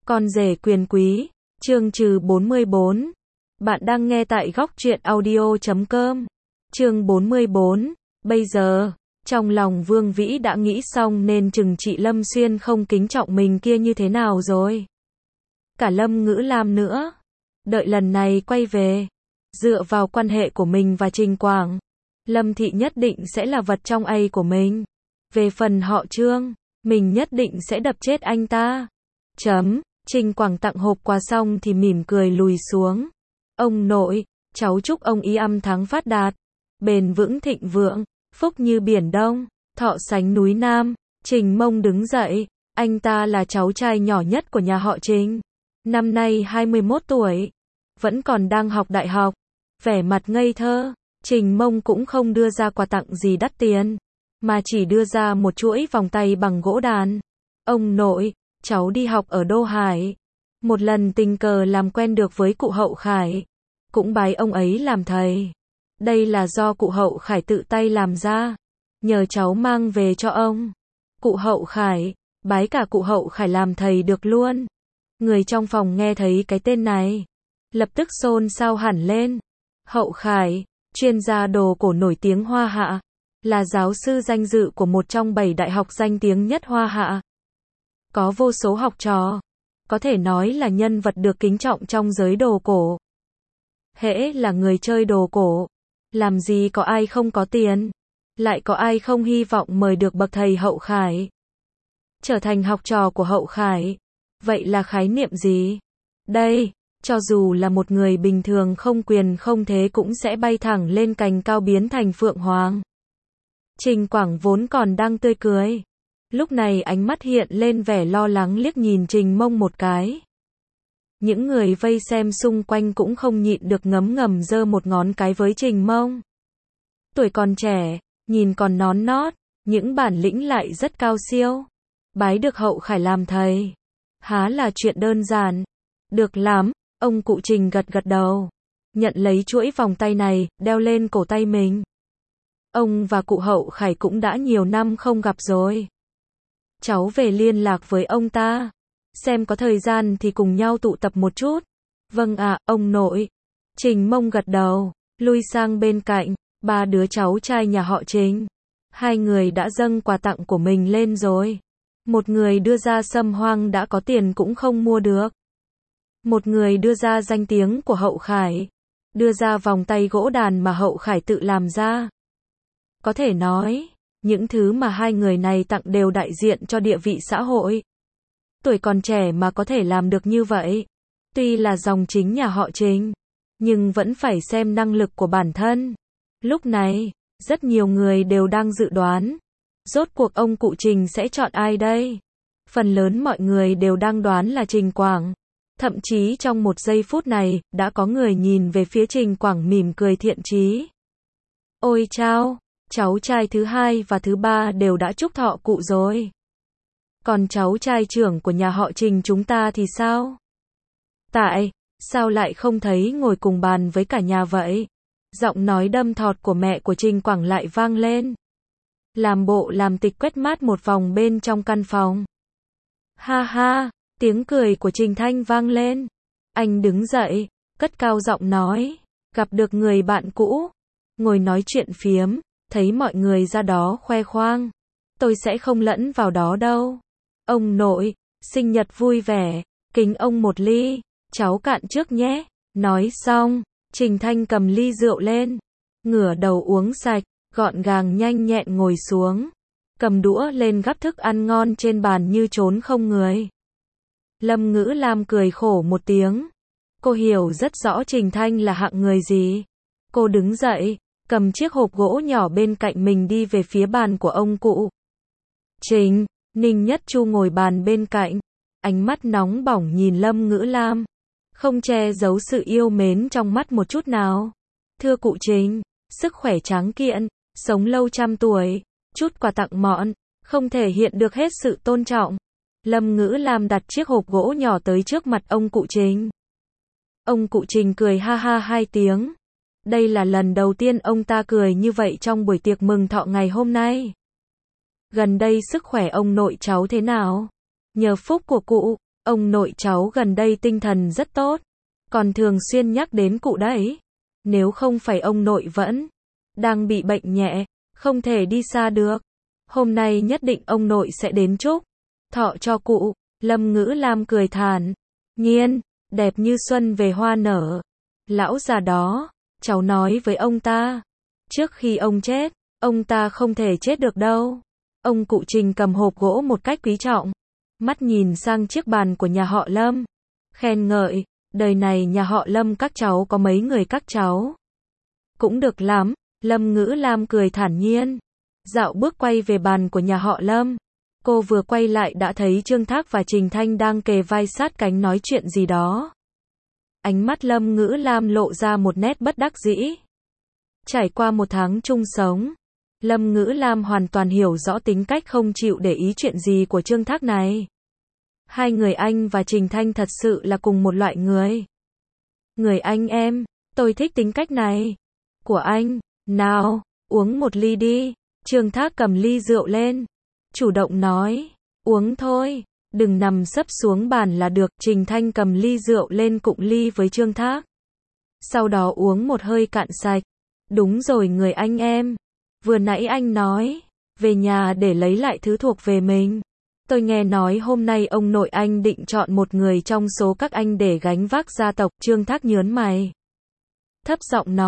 Con rể quyền quý, chương trừ 44. Bạn đang nghe tại góc truyện audio.com. Chương 44. Bây giờ, trong lòng Vương Vĩ đã nghĩ xong nên chừng chị Lâm Xuyên không kính trọng mình kia như thế nào rồi. Cả Lâm Ngữ Lam nữa. Đợi lần này quay về, dựa vào quan hệ của mình và Trình Quảng, Lâm Thị nhất định sẽ là vật trong A của mình. Về phần họ Trương, mình nhất định sẽ đập chết anh ta. Trình Quảng tặng hộp quà xong thì mỉm cười lùi xuống. Ông nội, cháu chúc ông y âm thắng phát đạt, bền vững thịnh vượng, phúc như biển Đông, thọ sánh núi Nam. Trình Mông đứng dậy, anh ta là cháu trai nhỏ nhất của nhà họ Trình. Năm nay 21 tuổi, vẫn còn đang học đại học. Vẻ mặt ngây thơ, Trình Mông cũng không đưa ra quà tặng gì đắt tiền, mà chỉ đưa ra một chuỗi vòng tay bằng gỗ đàn. Ông nội, cháu đi học ở Đô Hải. Một lần tình cờ làm quen được với cụ Hậu Khải, cũng bái ông ấy làm thầy. Đây là do cụ Hậu Khải tự tay làm ra, nhờ cháu mang về cho ông. Cụ Hậu Khải, bái cả cụ Hậu Khải làm thầy được luôn. Người trong phòng nghe thấy cái tên này, lập tức xôn xao hẳn lên. Hậu Khải, chuyên gia đồ cổ nổi tiếng Hoa Hạ, là giáo sư danh dự của một trong 7 đại học danh tiếng nhất Hoa Hạ. Có vô số học trò, có thể nói là nhân vật được kính trọng trong giới đồ cổ. Hễ là người chơi đồ cổ, làm gì có ai không có tiền, lại có ai không hy vọng mời được bậc thầy Hậu Khải. Trở thành học trò của Hậu Khải, vậy là khái niệm gì? Đây, cho dù là một người bình thường không quyền không thế cũng sẽ bay thẳng lên cành cao biến thành phượng hoàng. Trình Quảng vốn còn đang tươi cười, lúc này ánh mắt hiện lên vẻ lo lắng liếc nhìn Trình Mông một cái. Những người vây xem xung quanh cũng không nhịn được ngấm ngầm giơ một ngón cái với Trình Mông. Tuổi còn trẻ, nhìn còn nón nót, những bản lĩnh lại rất cao siêu. Bái được Hậu Khải làm thầy, há là chuyện đơn giản. Được lắm, ông cụ Trình gật gật đầu, nhận lấy chuỗi vòng tay này, đeo lên cổ tay mình. Ông và cụ Hậu Khải cũng đã nhiều năm không gặp rồi. Cháu về liên lạc với ông ta, xem có thời gian thì cùng nhau tụ tập một chút. Vâng ạ, ông nội. Trình Mông gật đầu, lui sang bên cạnh, ba đứa cháu trai nhà họ Trình. Hai người đã dâng quà tặng của mình lên rồi. Một người đưa ra sâm hoang đã có tiền cũng không mua được. Một người đưa ra danh tiếng của Hậu Khải, đưa ra vòng tay gỗ đàn mà Hậu Khải tự làm ra. Có thể nói, những thứ mà hai người này tặng đều đại diện cho địa vị xã hội. Tuổi còn trẻ mà có thể làm được như vậy, tuy là dòng chính nhà họ Trình, nhưng vẫn phải xem năng lực của bản thân. Lúc này, rất nhiều người đều đang dự đoán, rốt cuộc ông cụ Trình sẽ chọn ai đây? Phần lớn mọi người đều đang đoán là Trình Quảng. Thậm chí trong một giây phút này, đã có người nhìn về phía Trình Quảng mỉm cười thiện chí. Ôi chao, cháu trai thứ hai và thứ ba đều đã chúc thọ cụ rồi. Còn cháu trai trưởng của nhà họ Trình chúng ta thì sao? Tại sao lại không thấy ngồi cùng bàn với cả nhà vậy? Giọng nói đâm thọt của mẹ của Trình Quảng lại vang lên. Làm bộ làm tịch quét mát một vòng bên trong căn phòng. Ha ha, tiếng cười của Trình Thanh vang lên. Anh đứng dậy, cất cao giọng nói, gặp được người bạn cũ, ngồi nói chuyện phiếm, thấy mọi người ra đó khoe khoang. Tôi sẽ không lẫn vào đó đâu. Ông nội, sinh nhật vui vẻ, kính ông một ly, cháu cạn trước nhé. Nói xong, Trình Thanh cầm ly rượu lên, ngửa đầu uống sạch, gọn gàng nhanh nhẹn ngồi xuống, cầm đũa lên gắp thức ăn ngon trên bàn như trốn không người. Lâm Ngữ Lam cười khổ một tiếng. Cô hiểu rất rõ Trình Thanh là hạng người gì. Cô đứng dậy, cầm chiếc hộp gỗ nhỏ bên cạnh mình đi về phía bàn của ông cụ Trình. Ninh Nhất Chu ngồi bàn bên cạnh, ánh mắt nóng bỏng nhìn Lâm Ngữ Lam, không che giấu sự yêu mến trong mắt một chút nào. Thưa cụ Trình, sức khỏe tráng kiện, sống lâu trăm tuổi, chút quà tặng mọn, không thể hiện được hết sự tôn trọng. Lâm Ngữ Lam đặt chiếc hộp gỗ nhỏ tới trước mặt ông cụ Trình. Ông cụ Trình cười ha ha hai tiếng. Đây là lần đầu tiên ông ta cười như vậy trong buổi tiệc mừng thọ ngày hôm nay. Gần đây sức khỏe ông nội cháu thế nào? Nhờ phúc của cụ, ông nội cháu gần đây tinh thần rất tốt, còn thường xuyên nhắc đến cụ đấy. Nếu không phải ông nội vẫn đang bị bệnh nhẹ, không thể đi xa được. Hôm nay nhất định ông nội sẽ đến chúc thọ cho cụ. Lâm Ngữ Lam cười thản nhiên, đẹp như xuân về hoa nở. Lão già đó, cháu nói với ông ta, trước khi ông chết, ông ta không thể chết được đâu. Ông cụ Trình cầm hộp gỗ một cách quý trọng, mắt nhìn sang chiếc bàn của nhà họ Lâm, khen ngợi, đời này nhà họ Lâm các cháu có mấy người các cháu. Cũng được lắm, Lâm Ngữ Lam cười thản nhiên, dạo bước quay về bàn của nhà họ Lâm. Cô vừa quay lại đã thấy Trương Thác và Trình Thanh đang kề vai sát cánh nói chuyện gì đó. Ánh mắt Lâm Ngữ Lam lộ ra một nét bất đắc dĩ. Trải qua một tháng chung sống, Lâm Ngữ Lam hoàn toàn hiểu rõ tính cách không chịu để ý chuyện gì của Trương Thác này. Hai người anh và Trình Thanh thật sự là cùng một loại người. Người anh em, tôi thích tính cách này của anh. Nào, uống một ly đi. Trương Thác cầm ly rượu lên, chủ động nói, uống thôi, đừng nằm sấp xuống bàn là được. Trình Thanh cầm ly rượu lên cụng ly với Trương Thác. Sau đó uống một hơi cạn sạch. Đúng rồi người anh em, vừa nãy anh nói, về nhà để lấy lại thứ thuộc về mình. Tôi nghe nói hôm nay ông nội anh định chọn một người trong số các anh để gánh vác gia tộc. Trương Thác nhớn mày, thấp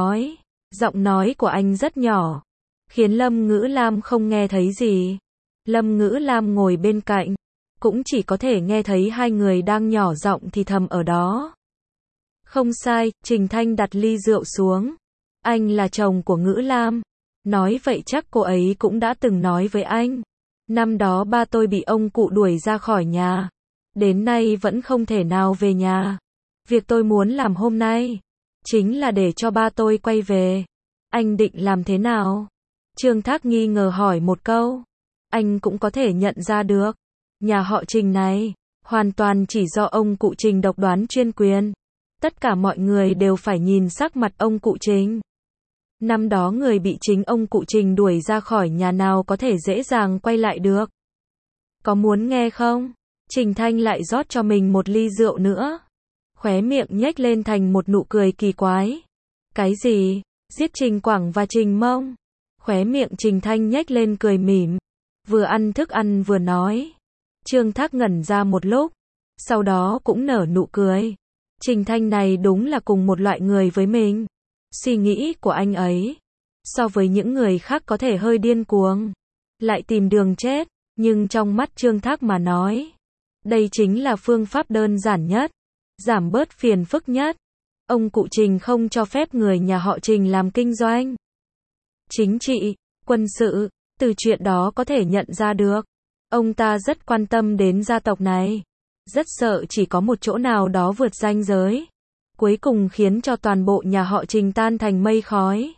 giọng nói của anh rất nhỏ, khiến Lâm Ngữ Lam không nghe thấy gì. Lâm Ngữ Lam ngồi bên cạnh, cũng chỉ có thể nghe thấy hai người đang nhỏ giọng thì thầm ở đó. Không sai, Trình Thanh đặt ly rượu xuống. Anh là chồng của Ngữ Lam. Nói vậy chắc cô ấy cũng đã từng nói với anh. Năm đó ba tôi bị ông cụ đuổi ra khỏi nhà. Đến nay vẫn không thể nào về nhà. Việc tôi muốn làm hôm nay, chính là để cho ba tôi quay về. Anh định làm thế nào? Trương Thác nghi ngờ hỏi một câu. Anh cũng có thể nhận ra được. Nhà họ Trình này, hoàn toàn chỉ do ông cụ Trình độc đoán chuyên quyền. Tất cả mọi người đều phải nhìn sắc mặt ông cụ Trình. Năm đó người bị chính ông cụ Trình đuổi ra khỏi nhà nào có thể dễ dàng quay lại được. Có muốn nghe không? Trình Thanh lại rót cho mình một ly rượu nữa. Khóe miệng nhếch lên thành một nụ cười kỳ quái. Cái gì? Giết Trình Quảng và Trình Mông? Khóe miệng Trình Thanh nhếch lên cười mỉm. Vừa ăn thức ăn vừa nói. Trương Thác ngẩn ra một lúc, sau đó cũng nở nụ cười. Trình Thanh này đúng là cùng một loại người với mình. Suy nghĩ của anh ấy, so với những người khác có thể hơi điên cuồng, lại tìm đường chết, nhưng trong mắt Trương Thác mà nói, đây chính là phương pháp đơn giản nhất, giảm bớt phiền phức nhất. Ông cụ Trình không cho phép người nhà họ Trình làm kinh doanh, chính trị, quân sự, từ chuyện đó có thể nhận ra được. Ông ta rất quan tâm đến gia tộc này, rất sợ chỉ có một chỗ nào đó vượt ranh giới, cuối cùng khiến cho toàn bộ nhà họ Trình tan thành mây khói.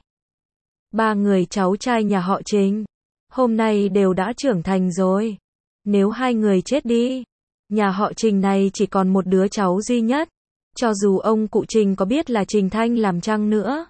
Ba người cháu trai nhà họ Trình, hôm nay đều đã trưởng thành rồi. Nếu hai người chết đi, nhà họ Trình này chỉ còn một đứa cháu duy nhất. Cho dù ông cụ Trình có biết là Trình Thanh làm chăng nữa,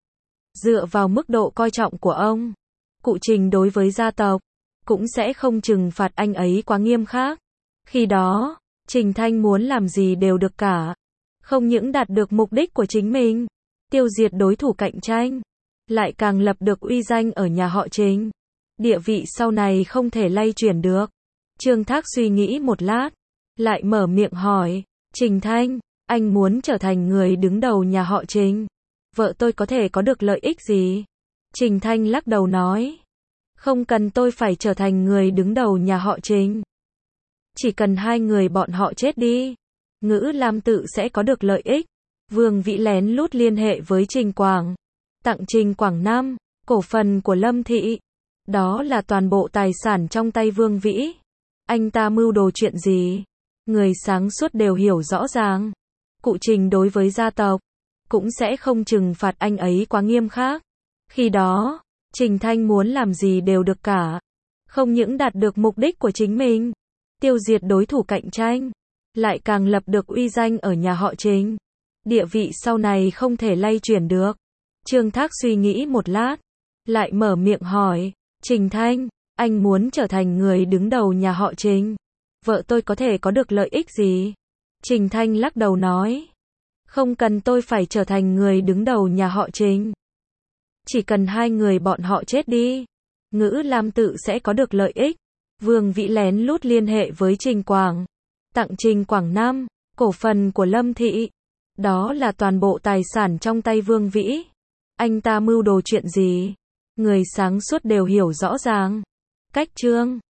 dựa vào mức độ coi trọng của ông, cụ Trình đối với gia tộc, cũng sẽ không trừng phạt anh ấy quá nghiêm khắc. Khi đó, Trình Thanh muốn làm gì đều được cả. Không những đạt được mục đích của chính mình, tiêu diệt đối thủ cạnh tranh, lại càng lập được uy danh ở nhà họ Trình. Địa vị sau này không thể lay chuyển được. Trương Thác suy nghĩ một lát, lại mở miệng hỏi, Trình Thanh, anh muốn trở thành người đứng đầu nhà họ Trình. Vợ tôi có thể có được lợi ích gì? Trình Thanh lắc đầu nói, không cần tôi phải trở thành người đứng đầu nhà họ Trình. Chỉ cần hai người bọn họ chết đi, Ngữ Lam tự sẽ có được lợi ích. Vương Vĩ lén lút liên hệ với Trình Quảng, tặng Trình Quảng 5 cổ phần của Lâm Thị. Đó là toàn bộ tài sản trong tay Vương Vĩ. Anh ta mưu đồ chuyện gì? Người sáng suốt đều hiểu rõ ràng. Cụ Trình đối với gia tộc, cũng sẽ không trừng phạt anh ấy quá nghiêm khắc. Khi đó, Trình Thanh muốn làm gì đều được cả. Không những đạt được mục đích của chính mình, tiêu diệt đối thủ cạnh tranh, lại càng lập được uy danh ở nhà họ Trình. Địa vị sau này không thể lay chuyển được. Trương Thác suy nghĩ một lát, lại mở miệng hỏi, Trình Thanh, anh muốn trở thành người đứng đầu nhà họ Trình. Vợ tôi có thể có được lợi ích gì? Trình Thanh lắc đầu nói. Không cần tôi phải trở thành người đứng đầu nhà họ Trình. Chỉ cần hai người bọn họ chết đi, Ngữ Lam tự sẽ có được lợi ích. Vương Vĩ lén lút liên hệ với Trình Quảng. Tặng Trình Quảng 5 cổ phần của Lâm Thị. Đó là toàn bộ tài sản trong tay Vương Vĩ. Anh ta mưu đồ chuyện gì? Người sáng suốt đều hiểu rõ ràng. Cách chương